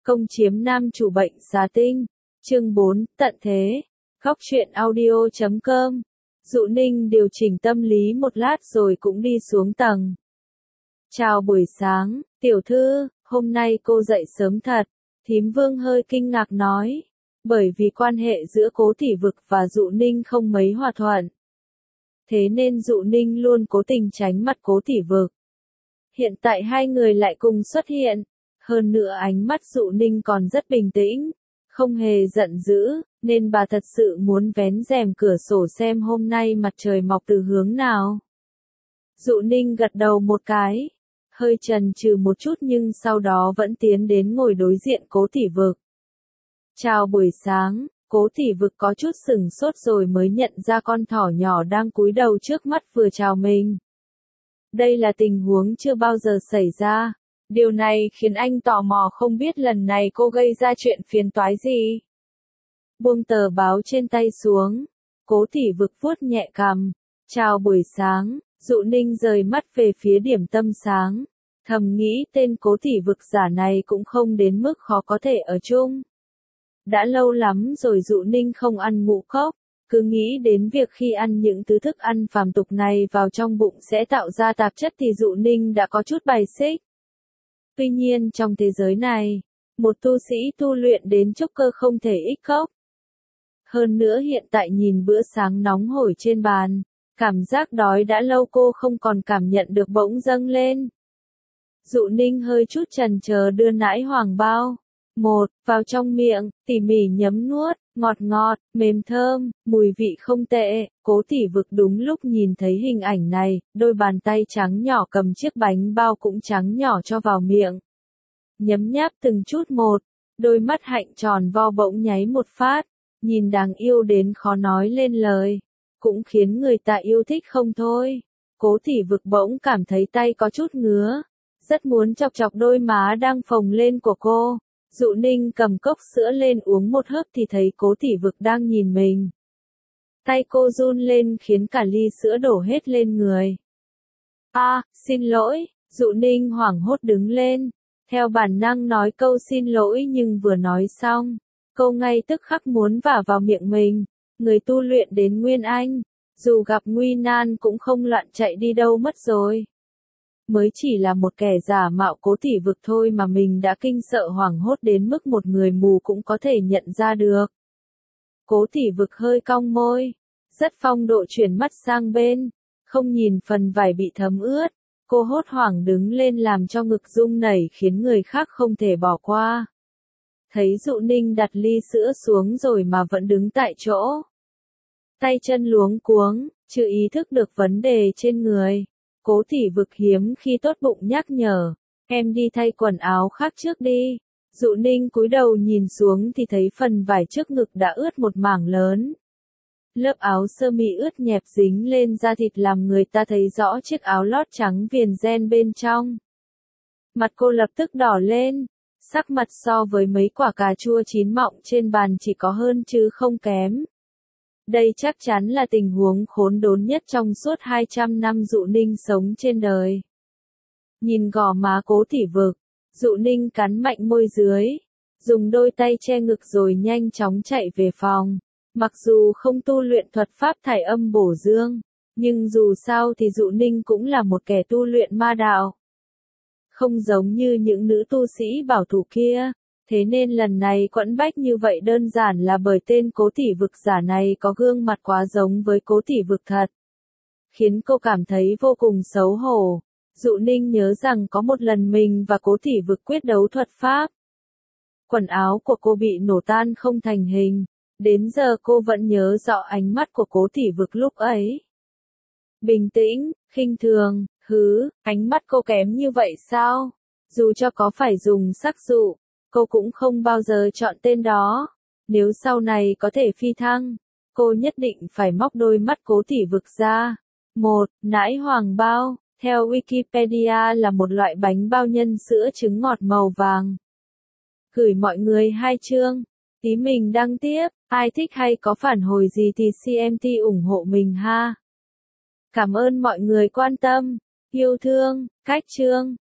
Công chiếm nam chủ bệnh xà tinh. Chương 4, tận thế. Góc truyện audio.com. Dụ Ninh điều chỉnh tâm lý một lát rồi cũng đi xuống tầng. Chào buổi sáng, tiểu thư, hôm nay cô dậy sớm thật. Thím Vương hơi kinh ngạc nói. Bởi vì quan hệ giữa Cố Thị Vực và Dụ Ninh không mấy hòa thuận. Thế nên Dụ Ninh luôn cố tình tránh mặt Cố Thị Vực. Hiện tại hai người lại cùng xuất hiện. Hơn nữa ánh mắt Dụ Ninh còn rất bình tĩnh, không hề giận dữ, nên bà thật sự muốn vén rèm cửa sổ xem hôm nay mặt trời mọc từ hướng nào. Dụ Ninh gật đầu một cái, hơi chần chừ một chút nhưng sau đó vẫn tiến đến ngồi đối diện Cố Thị Vực. Chào buổi sáng, Cố Thị Vực có chút sửng sốt rồi mới nhận ra con thỏ nhỏ đang cúi đầu trước mắt vừa chào mình. Đây là tình huống chưa bao giờ xảy ra. Điều này khiến anh tò mò không biết lần này cô gây ra chuyện phiền toái gì. Buông tờ báo trên tay xuống, Cố Thị Vực vuốt nhẹ cằm. Chào buổi sáng, Dụ Ninh rời mắt về phía điểm tâm sáng. Thầm nghĩ tên Cố Thị Vực giả này cũng không đến mức khó có thể ở chung. Đã lâu lắm rồi Dụ Ninh không ăn ngũ cốc. Cứ nghĩ đến việc khi ăn những thứ thức ăn phàm tục này vào trong bụng sẽ tạo ra tạp chất thì Dụ Ninh đã có chút bài xích. Tuy nhiên trong thế giới này, một tu sĩ tu luyện đến trúc cơ không thể ít cốc. Hơn nữa hiện tại nhìn bữa sáng nóng hổi trên bàn, cảm giác đói đã lâu cô không còn cảm nhận được bỗng dâng lên. Dụ Ninh hơi chút chần chờ đưa nãi hoàng bao. Vào trong miệng, tỉ mỉ nhấm nuốt, ngọt ngọt, mềm thơm, mùi vị không tệ. Cố Thị Vực đúng lúc nhìn thấy hình ảnh này, đôi bàn tay trắng nhỏ cầm chiếc bánh bao cũng trắng nhỏ cho vào miệng. Nhấm nháp từng chút một, đôi mắt hạnh tròn vo bỗng nháy một phát, nhìn đáng yêu đến khó nói lên lời, cũng khiến người ta yêu thích không thôi. Cố Thị Vực bỗng cảm thấy tay có chút ngứa, rất muốn chọc chọc đôi má đang phồng lên của cô. Dụ Ninh cầm cốc sữa lên uống một hớp thì thấy Cố Thị Vực đang nhìn mình. Tay cô run lên khiến cả ly sữa đổ hết lên người. Xin lỗi, Dụ Ninh hoảng hốt đứng lên. Theo bản năng nói câu xin lỗi nhưng vừa nói xong, cô ngay tức khắc muốn vả vào miệng mình. Người tu luyện đến Nguyên Anh, dù gặp nguy nan cũng không loạn chạy đi đâu mất rồi. Mới chỉ là một kẻ giả mạo Cố Thị Vực thôi mà mình đã kinh sợ hoảng hốt đến mức một người mù cũng có thể nhận ra được. Cố Thị Vực hơi cong môi, rất phong độ chuyển mắt sang bên, không nhìn phần vải bị thấm ướt. Cô hốt hoảng đứng lên làm cho ngực rung nảy khiến người khác không thể bỏ qua. Thấy Dụ Ninh đặt ly sữa xuống rồi mà vẫn đứng tại chỗ. Tay chân luống cuống, chưa ý thức được vấn đề trên người. Cố Thị Vực hiếm khi tốt bụng nhắc nhở, em đi thay quần áo khác trước đi. Dụ Ninh cúi đầu nhìn xuống thì thấy phần vải trước ngực đã ướt một mảng lớn. Lớp áo sơ mi ướt nhẹp dính lên da thịt làm người ta thấy rõ chiếc áo lót trắng viền ren bên trong. Mặt cô lập tức đỏ lên, sắc mặt so với mấy quả cà chua chín mọng trên bàn chỉ có hơn chứ không kém. Đây chắc chắn là tình huống khốn đốn nhất trong suốt 200 năm Dụ Ninh sống trên đời. Nhìn gò má Cố Thị Vực, Dụ Ninh cắn mạnh môi dưới, dùng đôi tay che ngực rồi nhanh chóng chạy về phòng. Mặc dù không tu luyện thuật pháp thải âm bổ dương, nhưng dù sao thì Dụ Ninh cũng là một kẻ tu luyện ma đạo. Không giống như những nữ tu sĩ bảo thủ kia. Thế nên lần này quẫn bách như vậy đơn giản là bởi tên Cố Thị Vực giả này có gương mặt quá giống với Cố Thị Vực thật. Khiến cô cảm thấy vô cùng xấu hổ. Dụ Ninh nhớ rằng có một lần mình và Cố Thị Vực quyết đấu thuật pháp. Quần áo của cô bị nổ tan không thành hình. Đến giờ cô vẫn nhớ rõ ánh mắt của Cố Thị Vực lúc ấy. Bình tĩnh, khinh thường, ánh mắt cô kém như vậy sao? Dù cho có phải dùng sắc dụ, cô cũng không bao giờ chọn tên đó. Nếu sau này có thể phi thăng, cô nhất định phải móc đôi mắt Cố Thị Vực ra. Nãi hoàng bao, theo Wikipedia là một loại bánh bao nhân sữa trứng ngọt màu vàng. Gửi mọi người 2 chương. Tí mình đăng tiếp, ai thích hay có phản hồi gì thì CMT ủng hộ mình ha. Cảm ơn mọi người quan tâm, yêu thương, cách chương.